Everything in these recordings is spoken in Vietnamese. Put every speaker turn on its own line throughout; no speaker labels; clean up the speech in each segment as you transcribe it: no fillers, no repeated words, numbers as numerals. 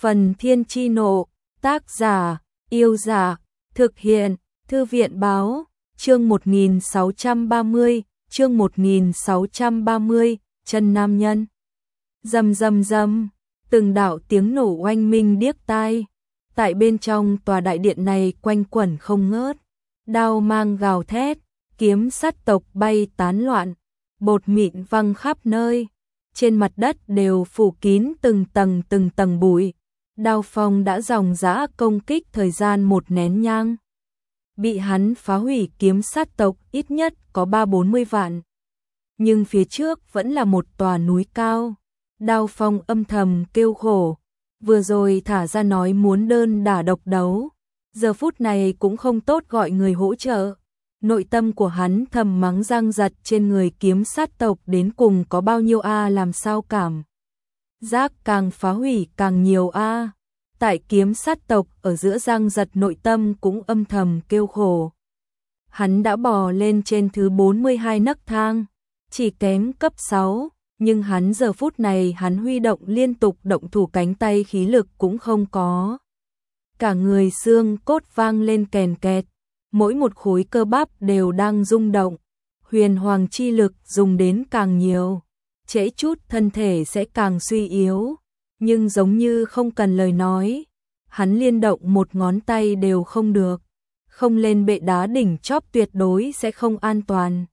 Phần Thiên Chi Nộ, tác giả, Yêu Giả, thực hiện, Thư viện Báo, chương 1630, chương 1630, chân nam nhân. Rầm rầm rầm, từng đạo tiếng nổ oanh minh điếc tai. Tại bên trong tòa đại điện này quanh quẩn không ngớt, đao mang gào thét, kiếm sắt tộc bay tán loạn, bột mịn văng khắp nơi, trên mặt đất đều phủ kín từng tầng bụi. Đao phong đã ròng rã công kích thời gian một nén nhang. Bị hắn phá hủy kiếm sát tộc ít nhất có 30-40 vạn. Nhưng phía trước vẫn là một tòa núi cao. Đao phong âm thầm kêu khổ. Vừa rồi thả ra nói muốn đơn đả độc đấu. Giờ phút này cũng không tốt gọi người hỗ trợ. Nội tâm của hắn thầm mắng răng giật trên người kiếm sát tộc đến cùng có bao nhiêu làm sao cảm. Giác càng phá hủy càng nhiều Tại kiếm sát tộc ở giữa răng giật nội tâm cũng âm thầm kêu khổ. Hắn đã bò lên trên thứ 42 nấc thang, chỉ kém cấp 6, nhưng hắn giờ phút này hắn huy động liên tục động thủ cánh tay khí lực cũng không có. Cả người xương cốt vang lên kèn kẹt, mỗi một khối cơ bắp đều đang rung động, huyền hoàng chi lực dùng đến càng nhiều. Trễ chút thân thể sẽ càng suy yếu, nhưng giống như không cần lời nói, hắn liên động một ngón tay đều không được, không lên bệ đá đỉnh chóp tuyệt đối sẽ không an toàn.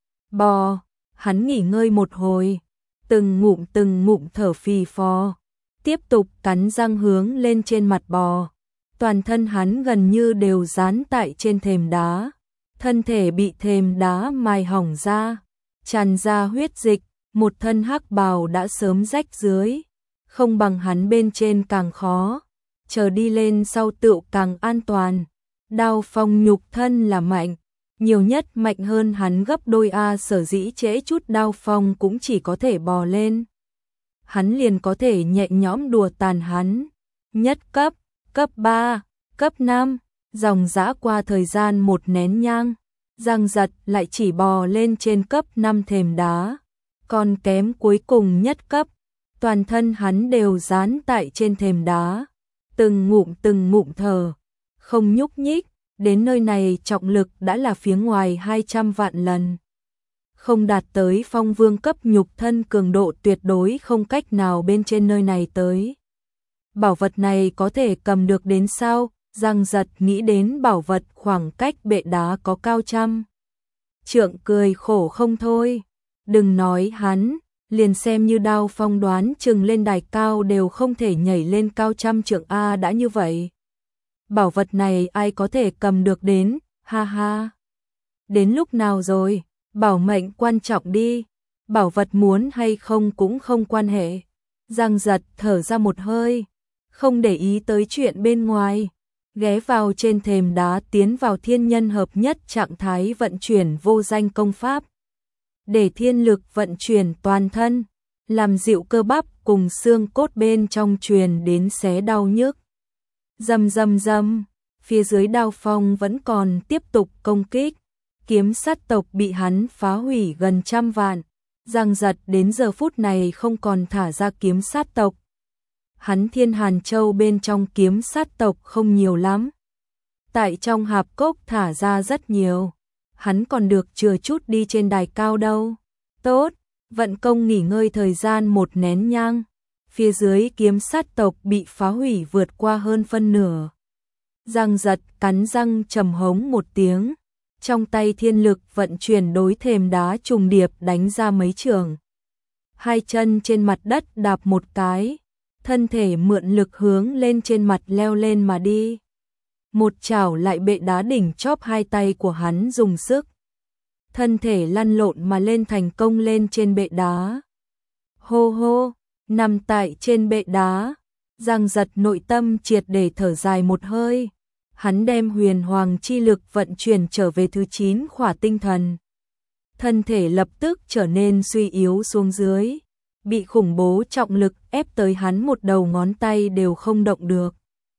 Bò, hắn nghỉ ngơi một hồi, từng ngụm thở phì phò, tiếp tục cắn răng hướng lên trên mặt bò, toàn thân hắn gần như đều dán tại trên thềm đá, thân thể bị thềm đá mài hỏng ra, tràn ra huyết dịch. Một thân hắc bào đã sớm rách dưới, không bằng hắn bên trên càng khó, chờ đi lên sau tựu càng an toàn. Đao phong nhục thân là mạnh, nhiều nhất mạnh hơn hắn gấp đôi sở dĩ trễ chút đao phong cũng chỉ có thể bò lên. Hắn liền có thể nhẹ nhõm đùa tàn hắn. Nhất cấp, cấp 3, cấp 5, dòng dã qua thời gian một nén nhang, răng giật lại chỉ bò lên trên cấp 5 thềm đá. Còn kém cuối cùng nhất cấp, toàn thân hắn đều dán tại trên thềm đá, từng ngụm thở, không nhúc nhích, đến nơi này trọng lực đã là phía ngoài 200 vạn lần. Không đạt tới phong vương cấp nhục thân cường độ tuyệt đối không cách nào bên trên nơi này tới. Bảo vật này có thể cầm được đến sao? Răng giật nghĩ đến bảo vật khoảng cách bệ đá có cao trăm trượng cười khổ không thôi. Đừng nói hắn, liền xem như đao phong đoán chừng lên đài cao đều không thể nhảy lên cao trăm trượng đã như vậy. Bảo vật này ai có thể cầm được đến, ha ha. Đến lúc nào rồi, bảo mệnh quan trọng đi, bảo vật muốn hay không cũng không quan hệ. Giang giật thở ra một hơi, không để ý tới chuyện bên ngoài, ghé vào trên thềm đá tiến vào thiên nhân hợp nhất trạng thái vận chuyển vô danh công pháp. Để thiên lực vận chuyển toàn thân, làm dịu cơ bắp cùng xương cốt bên trong truyền đến xé đau nhức. Rầm rầm rầm, phía dưới đao phong vẫn còn tiếp tục công kích, kiếm sát tộc bị hắn phá hủy gần trăm vạn, răng giật đến giờ phút này không còn thả ra kiếm sát tộc. Hắn Thiên Hàn Châu bên trong kiếm sát tộc không nhiều lắm, tại trong hạp cốc thả ra rất nhiều. Hắn còn được chừa chút đi trên đài cao đâu. Tốt, vận công nghỉ ngơi thời gian một nén nhang. Phía dưới kiếm sát tộc bị phá hủy vượt qua hơn phân nửa. Giang giật cắn răng trầm hống một tiếng. Trong tay thiên lực vận chuyển đối thềm đá trùng điệp đánh ra mấy trường. Hai chân trên mặt đất đạp một cái. Thân thể mượn lực hướng lên trên mặt leo lên mà đi. Một chảo lại bệ đá đỉnh chóp hai tay của hắn dùng sức. Thân thể lăn lộn mà lên thành công lên trên bệ đá. Hô hô, nằm tại trên bệ đá. Giang giật nội tâm triệt để thở dài một hơi. Hắn đem huyền hoàng chi lực vận chuyển trở về thứ 9 khỏa tinh thần. Thân thể lập tức trở nên suy yếu xuống dưới. Bị khủng bố trọng lực ép tới hắn một đầu ngón tay đều không động được.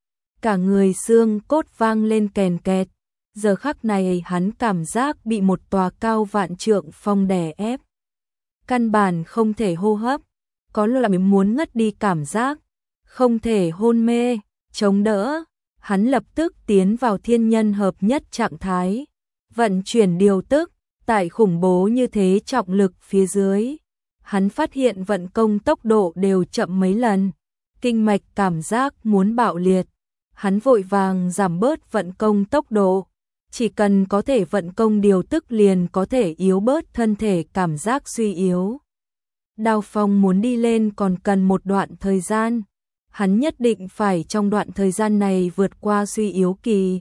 Cả người xương cốt vang lên kèn kẹt, giờ khắc này hắn cảm giác bị một tòa cao vạn trượng phong đè ép. Căn bản không thể hô hấp, có loại muốn ngất đi cảm giác, không thể hôn mê, chống đỡ. Hắn lập tức tiến vào thiên nhân hợp nhất trạng thái, vận chuyển điều tức, tại khủng bố như thế trọng lực phía dưới. Hắn phát hiện vận công tốc độ đều chậm mấy lần, kinh mạch cảm giác muốn bạo liệt. Hắn vội vàng giảm bớt vận công tốc độ, chỉ cần có thể vận công điều tức liền có thể yếu bớt thân thể cảm giác suy yếu. Đao Phong muốn đi lên còn cần một đoạn thời gian, hắn nhất định phải trong đoạn thời gian này vượt qua suy yếu kỳ.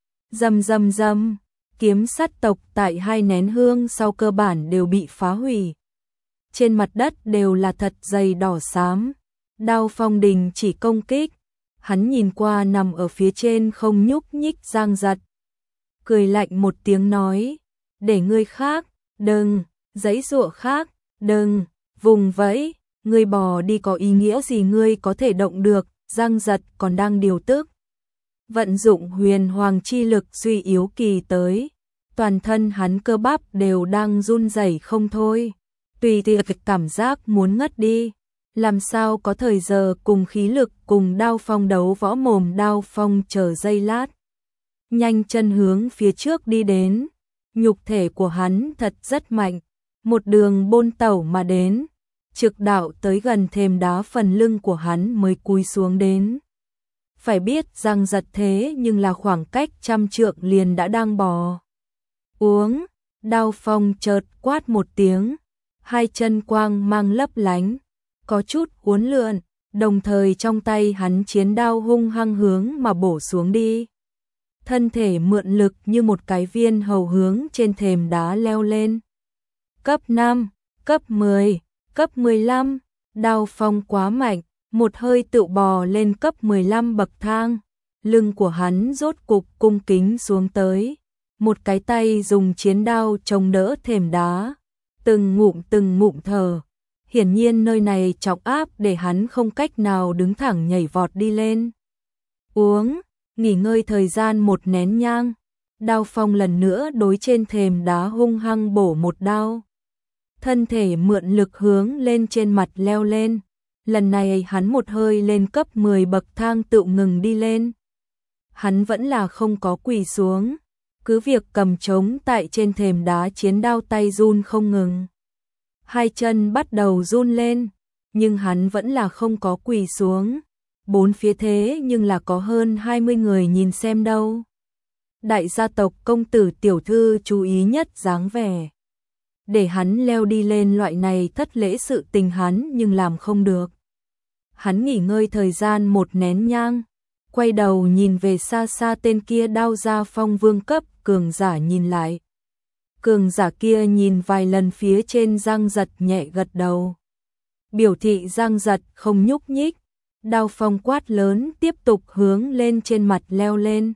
Rầm rầm rầm, kiếm sắt tộc tại 2 nén hương sau cơ bản đều bị phá hủy. Trên mặt đất đều là thật dày đỏ xám. Đao Phong đình chỉ công kích, hắn nhìn qua nằm ở phía trên không nhúc nhích Giang Giật. Cười lạnh một tiếng nói, để ngươi khác, đừng, giãy giụa khác, đừng, vùng vẫy, ngươi bò đi có ý nghĩa gì ngươi có thể động được, Giang Giật còn đang điều tức. Vận dụng huyền hoàng chi lực suy yếu kỳ tới, toàn thân hắn cơ bắp đều đang run rẩy không thôi, tùy tiệc cảm giác muốn ngất đi. Làm sao có thời giờ cùng khí lực cùng Đao Phong đấu võ mồm. Đao Phong chờ giây lát, nhanh chân hướng phía trước đi đến, nhục thể của hắn thật rất mạnh, một đường bôn tẩu mà đến, trực đạo tới gần thềm đá phần lưng của hắn mới cúi xuống đến. Phải biết Giang Giật thế nhưng là khoảng cách 100 trượng liền đã đang bò. Uống, Đao Phong chợt quát một tiếng, 2 chân quang mang lấp lánh, có chút uốn lượn, đồng thời trong tay hắn chiến đao hung hăng hướng mà bổ xuống đi. Thân thể mượn lực như một cái viên hầu hướng trên thềm đá leo lên. Cấp 5, cấp 10, cấp 15, Đao Phong quá mạnh, một hơi tự bò lên cấp 15 bậc thang. Lưng của hắn rốt cục cung kính xuống tới, một cái tay dùng chiến đao chống đỡ thềm đá, từng ngụm thở. Hiển nhiên nơi này trọng áp để hắn không cách nào đứng thẳng nhảy vọt đi lên. Uống, nghỉ ngơi thời gian 1 nén nhang. Đao Phong lần nữa đối trên thềm đá hung hăng bổ một đao. Thân thể mượn lực hướng lên trên mặt leo lên. Lần này hắn một hơi lên cấp 10 bậc thang tự ngừng đi lên. Hắn vẫn là không có quỳ xuống, cứ việc cầm trống tại trên thềm đá chiến đao tay run không ngừng. 2 chân bắt đầu run lên, nhưng hắn vẫn là không có quỳ xuống. 4 phía thế nhưng là có hơn 20 người nhìn xem đâu. Đại gia tộc công tử tiểu thư chú ý nhất dáng vẻ. Để hắn leo đi lên loại này thất lễ sự tình hắn nhưng làm không được. Hắn nghỉ ngơi thời gian 1 nén nhang, quay đầu nhìn về xa xa tên kia Đao Gia Phong vương cấp cường giả nhìn lại. Cường giả kia nhìn vài lần phía trên Giang Giật nhẹ gật đầu, biểu thị Giang Giật không nhúc nhích. Đao Phong quát lớn tiếp tục hướng lên trên mặt leo lên.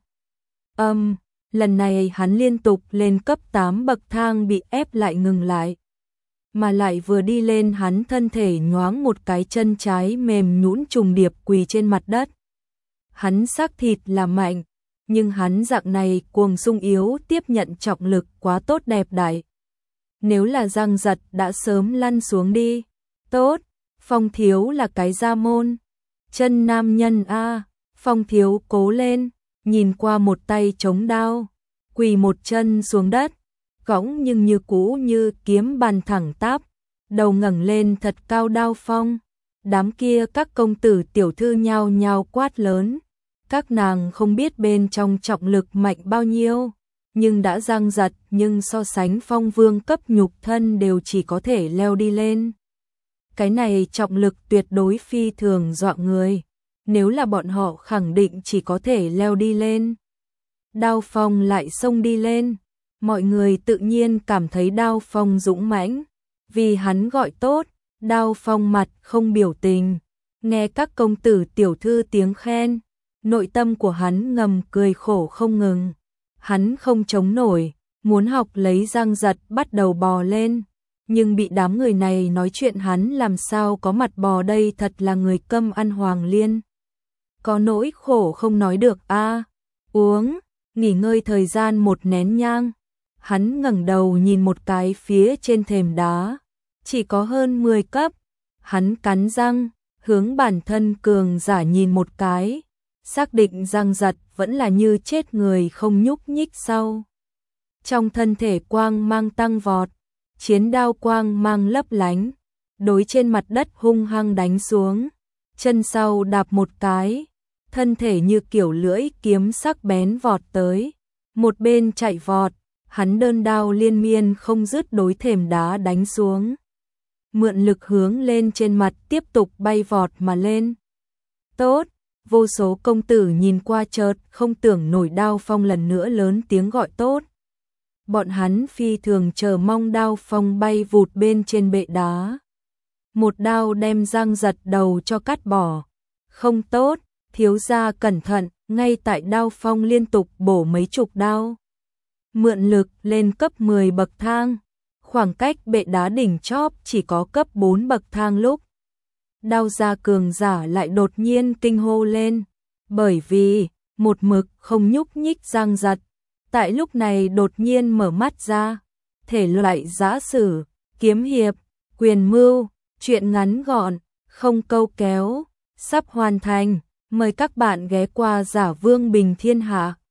Lần này hắn liên tục lên cấp 8 bậc thang bị ép lại ngừng lại. Mà lại vừa đi lên hắn thân thể nhoáng một cái chân trái mềm nhũn trùng điệp quỳ trên mặt đất. Hắn xác thịt là mạnh, nhưng hắn dạng này cuồng sung yếu tiếp nhận trọng lực quá tốt đẹp đại. Nếu là Giang Giật đã sớm lăn xuống đi. Tốt, Phong thiếu là cái gia môn. Chân nam nhân a, Phong thiếu cố lên, nhìn qua một tay chống đao, quỳ một chân xuống đất, cõng nhưng như cũ như kiếm bàn thẳng tắp, đầu ngẩng lên thật cao. Đao Phong, đám kia các công tử tiểu thư nhao nhao quát lớn. Các nàng không biết bên trong trọng lực mạnh bao nhiêu, nhưng đã Giang Giật nhưng so sánh Phong vương cấp nhục thân đều chỉ có thể leo đi lên. Cái này trọng lực tuyệt đối phi thường dọa người, nếu là bọn họ khẳng định chỉ có thể leo đi lên. Đao Phong lại xông đi lên, mọi người tự nhiên cảm thấy Đao Phong dũng mãnh, vì hắn gọi tốt. Đao Phong mặt không biểu tình, nghe các công tử tiểu thư tiếng khen, nội tâm của hắn ngầm cười khổ không ngừng. Hắn không chống nổi, muốn học lấy Giang Giật bắt đầu bò lên, nhưng bị đám người này nói chuyện hắn làm sao có mặt bò đây, thật là người câm ăn hoàng liên. Có nỗi khổ không nói được a. Uống, nghỉ ngơi thời gian 1 nén nhang. Hắn ngẩng đầu nhìn một cái phía trên thềm đá, chỉ có hơn 10 cấp. Hắn cắn răng, hướng bản thân cường giả nhìn một cái, xác định Giang Giật vẫn là như chết người không nhúc nhích sau. Trong thân thể quang mang tăng vọt, chiến đao quang mang lấp lánh, đối trên mặt đất hung hăng đánh xuống, chân sau đạp một cái, thân thể như kiểu lưỡi kiếm sắc bén vọt tới, một bên chạy vọt, hắn đơn đao liên miên không dứt đối thềm đá đánh xuống. Mượn lực hướng lên trên mặt tiếp tục bay vọt mà lên. Tốt, vô số công tử nhìn qua chợt không tưởng nổi Đao Phong lần nữa lớn tiếng gọi tốt. Bọn hắn phi thường chờ mong Đao Phong bay vụt bên trên bệ đá. Một đao đem Giang Giật đầu cho cắt bỏ. Không tốt, thiếu gia cẩn thận, ngay tại Đao Phong liên tục bổ mấy chục đao. Mượn lực lên cấp 10 bậc thang. Khoảng cách bệ đá đỉnh chóp chỉ có cấp 4 bậc thang lúc. Đao gia cường giả lại đột nhiên kinh hô lên, bởi vì một mực không nhúc nhích Giang Giật, tại lúc này đột nhiên mở mắt ra, thể loại giã sử, kiếm hiệp, quyền mưu, truyện ngắn gọn, không câu kéo, sắp hoàn thành, mời các bạn ghé qua Giả Vương Bình Thiên Hạ.